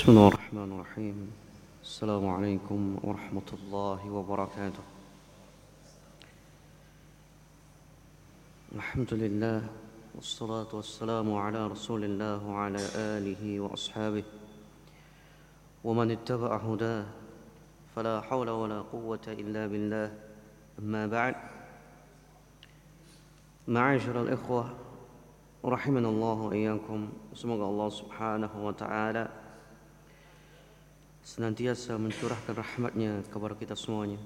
بسم الله الرحمن الرحيم. السلام عليكم ورحمة الله وبركاته. الحمد لله والصلاة والسلام على رسول الله وعلى آله وأصحابه ومن اتبع هداه فلا حول ولا قوة إلا بالله. أما بعد، معاشر الإخوة رحمنا الله وإياكم. Semoga Allah Subhanahu wa taala senantiasa mencurahkan rahmatnya kepada kita semuanya.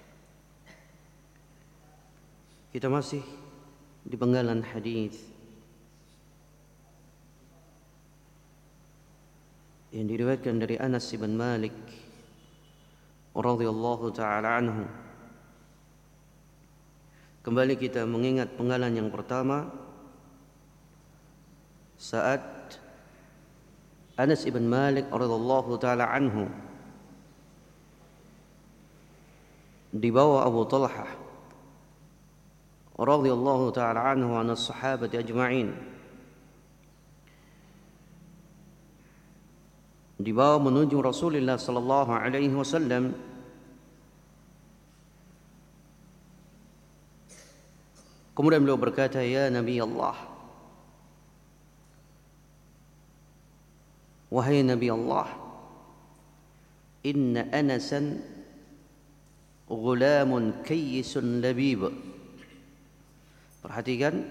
Kita masih di penggalan hadis yang diriwayatkan dari Anas bin Malik radhiyallahu taala anhu. Kembali kita mengingat penggalan yang pertama saat Anas bin Malik radhiyallahu taala anhu dibawa Abu Talhah radhiyallahu taala anhu an as-sahabati ajma'in, dibawa menuju Rasulullah sallallahu alaihi wasallam. Kemudian beliau berkata, "Ya Nabi Allah, wahai Nabi Allah, inna Anasan ghulamun kayyisun labib." Perhatikan,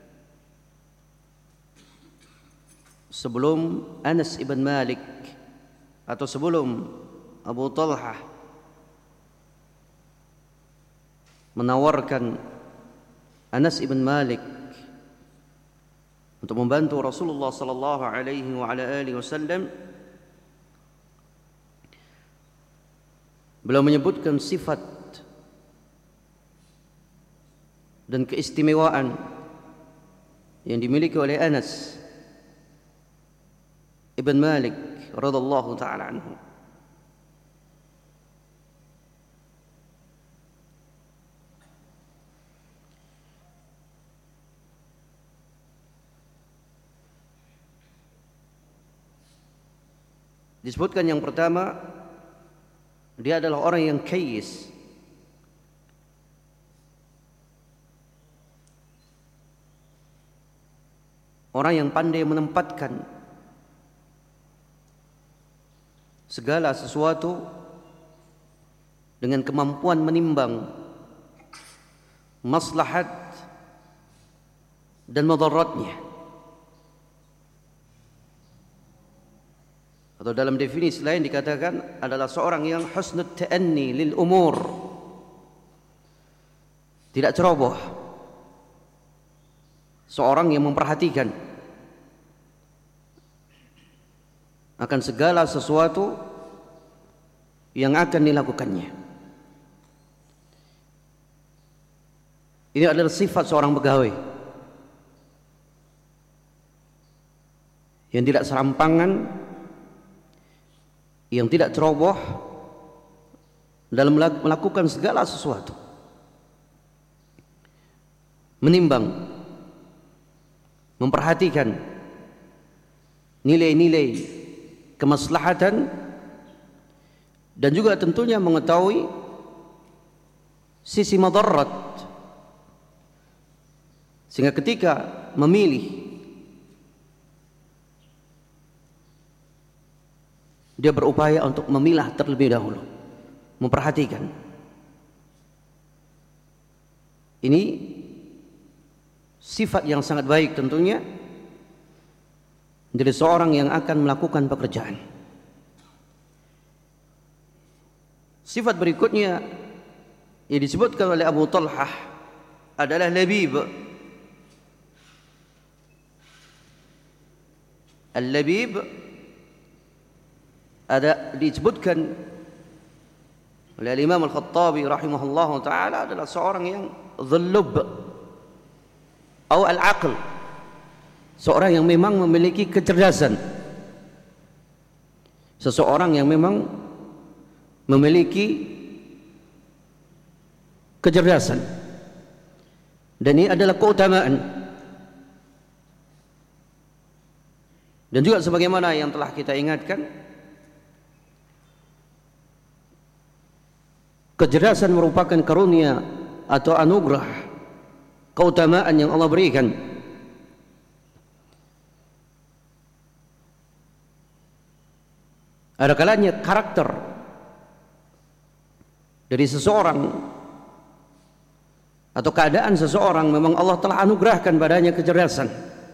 sebelum Anas ibn Malik atau sebelum Abu Talhah menawarkan Anas ibn Malik untuk membantu Rasulullah sallallahu alaihi wa ala alihi wasallam, beliau menyebutkan sifat dan keistimewaan yang dimiliki oleh Anas ibn Malik radhiyallahu taala anhu. Disebutkan yang pertama, dia adalah orang yang kayyis, orang yang pandai menempatkan segala sesuatu dengan kemampuan menimbang maslahat dan madaratnya. Atau dalam definisi lain dikatakan adalah seorang yang husnul ta'anni lil umur, tidak ceroboh, seorang yang memperhatikan akan segala sesuatu yang akan dilakukannya. Ini adalah sifat seorang pegawai yang tidak serampangan, yang tidak ceroboh dalam melakukan segala sesuatu, menimbang, memperhatikan nilai-nilai kemaslahatan, dan juga tentunya mengetahui sisi madarat, sehingga ketika memilih dia berupaya untuk memilah terlebih dahulu, memperhatikan. Ini sifat yang sangat baik tentunya dari seorang yang akan melakukan pekerjaan. Sifat berikutnya yang disebutkan oleh Abu Talhah adalah labib. Al-labib ada disebutkan oleh Imam Al-Khattabi rahimahullahu taala adalah seorang yang dhallub atau al-aql, seorang yang memang memiliki kecerdasan, seseorang yang memang memiliki kecerdasan, dan ini adalah keutamaan. Dan juga sebagaimana yang telah kita ingatkan, kecerdasan merupakan karunia atau anugerah, keutamaan yang Allah berikan. Ada kalanya karakter dari seseorang atau keadaan seseorang memang Allah telah anugerahkan padanya kecerdasan.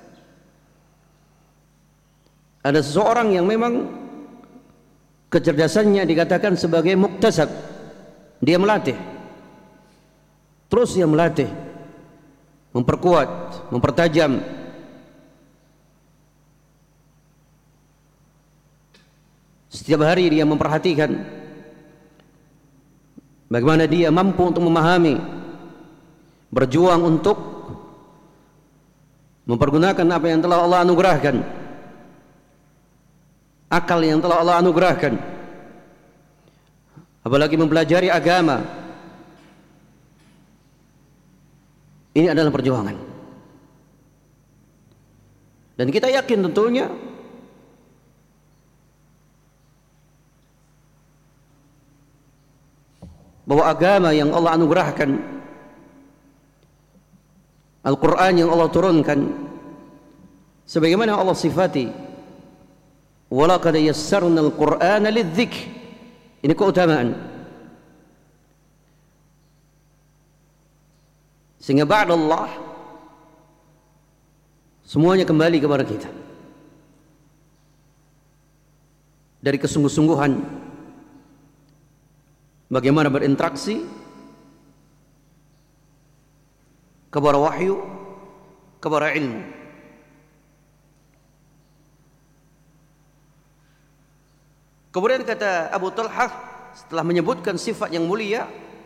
Ada seseorang yang memang kecerdasannya dikatakan sebagai muktasab, dia melatih, terus dia melatih, memperkuat, mempertajam. Setiap hari dia memperhatikan bagaimana dia mampu untuk memahami, berjuang untuk mempergunakan apa yang telah Allah anugerahkan, akal yang telah Allah anugerahkan, apalagi mempelajari agama. Ini adalah perjuangan, dan kita yakin tentunya bahwa agama yang Allah anugerahkan, Al-Quran yang Allah turunkan, sebagaimana Allah sifati, walaqad yassarna al-Qur'ana lidz-dzikr, ini keutamaan. Sehingga ba'dallah semuanya kembali kepada kita, dari kesungguh-sungguhan bagaimana berinteraksi kepada wahyu, kepada ilmu. Kemudian kata Abu Talhah setelah menyebutkan sifat yang mulia,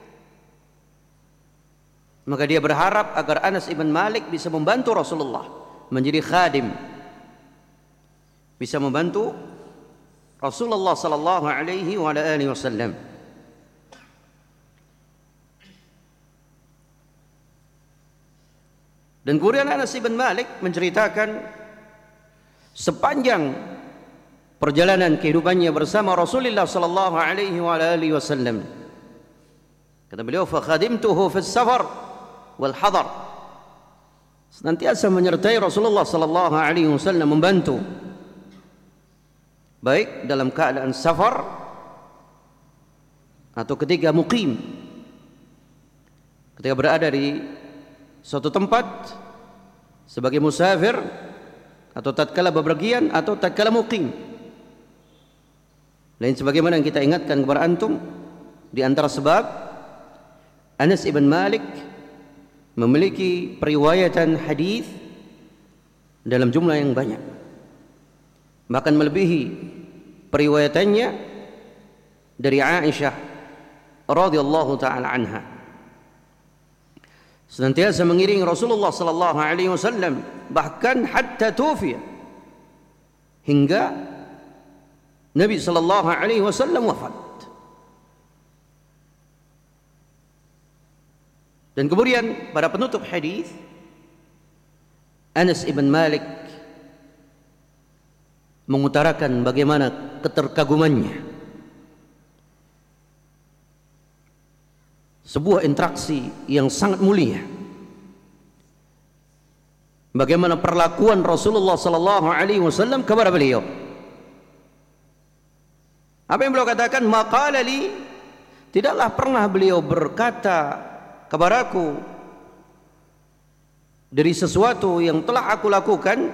maka dia berharap agar Anas ibn Malik bisa membantu Rasulullah menjadi khadim, bisa membantu Rasulullah sallallahu alaihi wasallam. Dan kemudian Anas ibn Malik menceritakan sepanjang perjalanan kehidupannya bersama Rasulullah sallallahu alaihi wasallam. Kata beliau, fa khadimtuhu fis safar wal hadar, senantiasa menyertai Rasulullah sallallahu alaihi wasallam, membantu baik dalam keadaan safar atau ketika muqim, ketika berada di suatu tempat sebagai musafir, atau tatkala bepergian, atau tatkala muqim. Lain sebagaimana yang kita ingatkan kepada antum, di antara sebab Anas ibn Malik memiliki periwayatan hadis dalam jumlah yang banyak, bahkan melebihi periwayatannya dari Aisyah radhiyallahu taala anha. Senantiasa mengiringi Rasulullah sallallahu alaihi wasallam, bahkan hatta tufiya, hingga Nabi sallallahu alaihi wasallam wafat. Dan kemudian pada penutup hadis, Anas ibn Malik mengutarakan bagaimana keterkagumannya, sebuah interaksi yang sangat mulia, bagaimana perlakuan Rasulullah sallallahu alaihi wasallam kepada beliau. Apa yang beliau katakan? Maqala li, tidaklah pernah beliau berkata kepadaku dari sesuatu yang telah aku lakukan,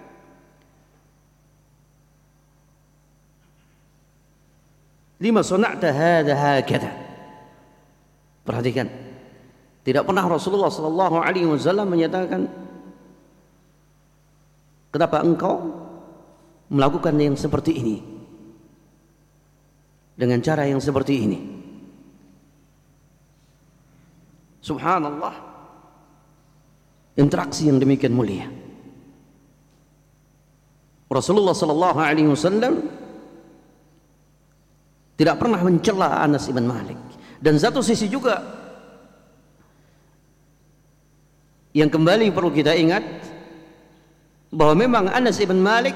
lima sana'ta hadha hakadha. Perhatikan, tidak pernah Rasulullah sallallahu alaihi wasallam menyatakan, kenapa engkau melakukan yang seperti ini, dengan cara yang seperti ini. Subhanallah, interaksi yang demikian mulia. Rasulullah sallallahu alaihi wasallam tidak pernah mencela Anas ibn Malik. Dan satu sisi juga yang kembali perlu kita ingat, bahwa memang Anas ibn Malik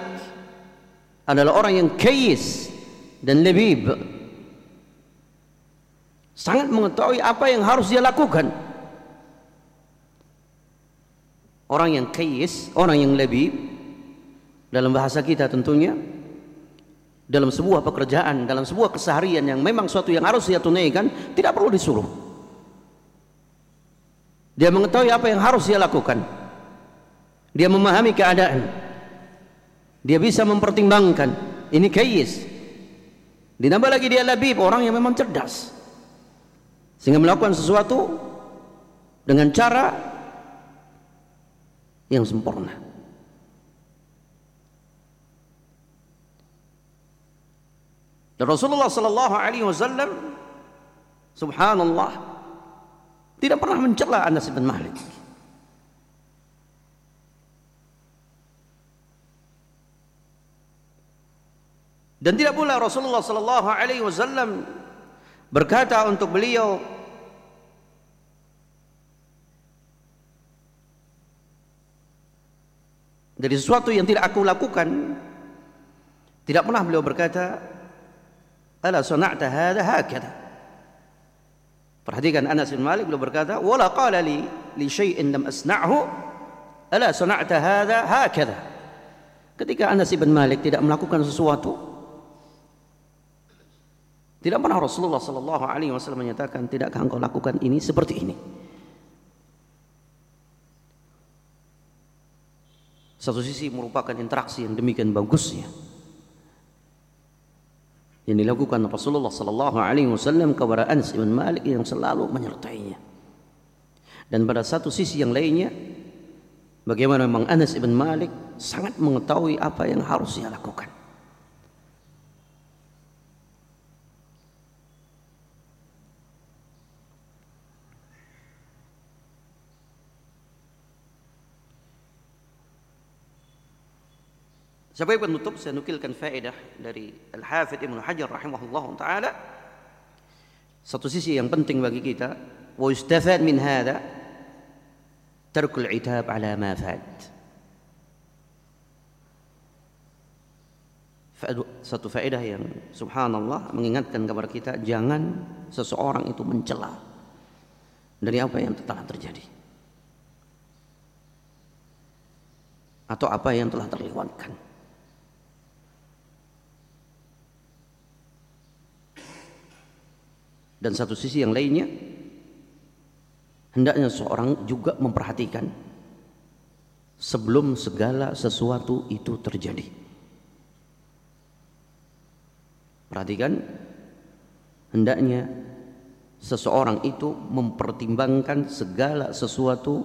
adalah orang yang kayis dan lebib. sangat mengetahui apa yang harus dia lakukan. Orang yang kayis, orang yang lebih, dalam bahasa kita tentunya, dalam sebuah pekerjaan, dalam sebuah keseharian yang memang suatu yang harus dia tunaikan, tidak perlu disuruh. Dia mengetahui apa yang harus dia lakukan. Dia memahami keadaan. Dia bisa mempertimbangkan. Ini kayis. Ditambah lagi dia labib, orang yang memang cerdas, sehingga melakukan sesuatu dengan cara yang sempurna. Dan Rasulullah sallallahu alaihi wasallam, subhanallah, tidak pernah mencela Anas bin Malik. Dan tidak pula Rasulullah sallallahu alaihi wasallam berkata untuk beliau, dari sesuatu yang tidak aku lakukan, tidak pernah beliau berkata, ala sana'ta hadha hakadha. Perhatikan Anas bin Malik, beliau berkata, wala qala li syai'in lam asna'hu ala sana'ta hadha hakadha. Ketika Anas bin Malik tidak melakukan sesuatu, tidak pernah Rasulullah sallallahu alaihi wasallam menyatakan, tidakkah engkau lakukan ini seperti ini. Satu sisi merupakan interaksi yang demikian bagusnya yang dilakukan Rasulullah sallallahu alaihi wasallam kepada Anas bin Malik yang selalu menyertainya. Dan pada satu sisi yang lainnya, bagaimana memang Anas bin Malik sangat mengetahui apa yang harus dia lakukan. Sebagai penutup, saya nukilkan faedah dari Al-Hafidz Ibnu Hajar rahimahullah ta'ala. Satu sisi yang penting bagi kita, wa yustafad min hadha tarkul itab ala ma fat. Satu faedah yang subhanallah mengingatkan kepada kita, jangan seseorang itu mencela dari apa yang telah terjadi atau apa yang telah terlewatkan. Dan satu sisi yang lainnya, hendaknya seorang juga memperhatikan sebelum segala sesuatu itu terjadi. Perhatikan, hendaknya seseorang itu mempertimbangkan segala sesuatu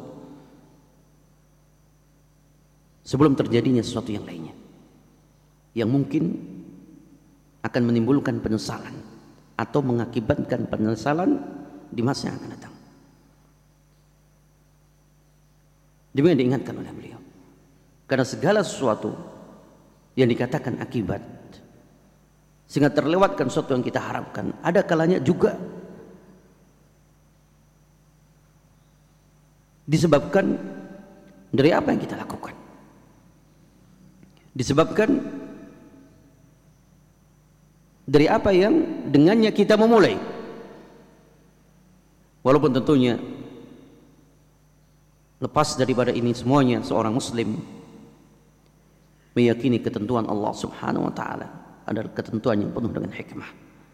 sebelum terjadinya sesuatu yang lainnya, yang mungkin akan menimbulkan penyesalan atau mengakibatkan penyesalan di masa yang akan datang. Demikian diingatkan oleh beliau. Karena segala sesuatu yang dikatakan akibat, sehingga terlewatkan sesuatu yang kita harapkan, ada kalanya juga disebabkan dari apa yang kita lakukan, disebabkan dari apa yang dengannya kita memulai. Walaupun tentunya lepas daripada ini semuanya, seorang muslim meyakini ketentuan Allah subhanahu wa ta'ala adalah ketentuan yang penuh dengan hikmah.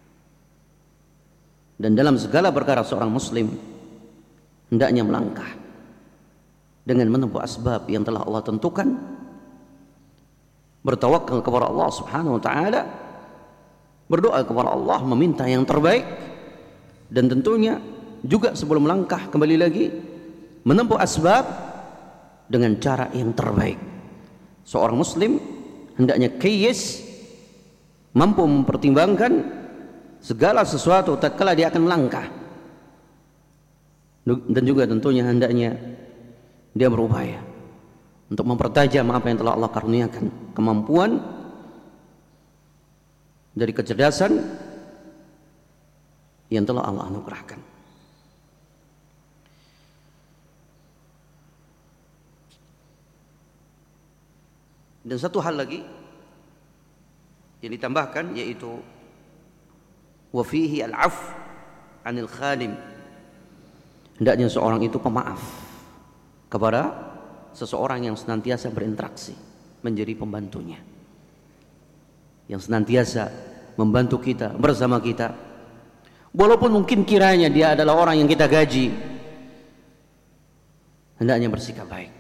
Dan dalam segala perkara seorang muslim hendaknya melangkah dengan menempuh asbab yang telah Allah tentukan, bertawakal kepada Allah subhanahu wa ta'ala, berdoa kepada Allah, meminta yang terbaik, dan tentunya juga sebelum melangkah kembali lagi menempuh asbab dengan cara yang terbaik. Seorang muslim hendaknya kayis, mampu mempertimbangkan segala sesuatu tatkala dia akan melangkah, dan juga tentunya hendaknya dia berupaya untuk mempertajam apa yang telah Allah karuniakan, kemampuan dari kecerdasan yang telah Allah anugerahkan. Dan satu hal lagi yang ditambahkan, yaitu wa fihi al-'afw 'anil khadim. Hendaknya seorang itu pemaaf kepada seseorang yang senantiasa berinteraksi, menjadi pembantunya, yang senantiasa membantu kita, bersama kita, walaupun mungkin kiranya dia adalah orang yang kita gaji. Hendaknya bersikap baik,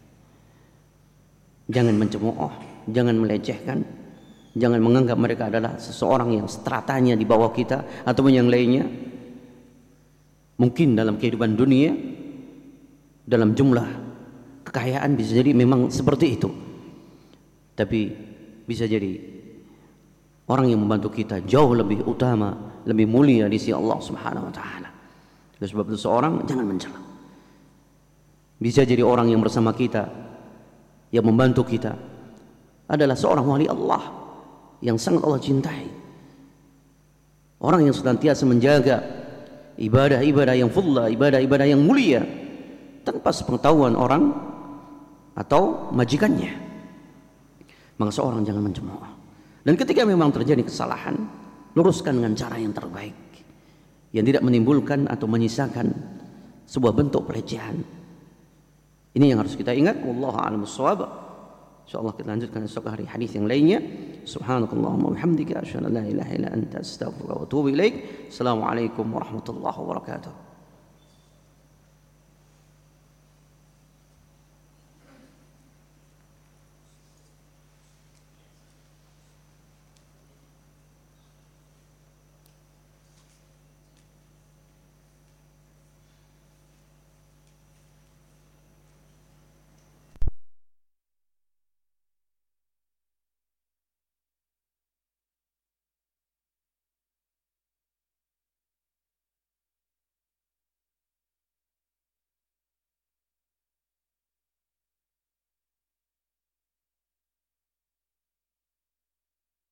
jangan mencemooh, jangan melecehkan, jangan menganggap mereka adalah seseorang yang stratanya di bawah kita ataupun yang lainnya. Mungkin dalam kehidupan dunia, dalam jumlah kekayaan bisa jadi memang seperti itu, tapi bisa jadi orang yang membantu kita jauh lebih utama, lebih mulia di sisi Allah Subhanahu wa taala. Oleh sebab itu seorang jangan mencela. Bisa jadi orang yang bersama kita, yang membantu kita adalah seorang wali Allah yang sangat Allah cintai. Orang yang senantiasa menjaga ibadah-ibadah yang fulla, ibadah-ibadah yang mulia tanpa sepengetahuan orang atau majikannya. Maka seorang jangan mencemooh. Dan ketika memang terjadi kesalahan, luruskan dengan cara yang terbaik, yang tidak menimbulkan atau menyisakan sebuah bentuk pelecehan. Ini yang harus kita ingat. Wallahu a'lam bissawab. Insyaallah kita lanjutkan esok hari hadis yang lainnya. Subhanakallahumma wa bihamdika asyhadu an la ilaha illa anta astaghfiruka wa atubu ilaik. Assalamualaikum warahmatullahi wabarakatuh.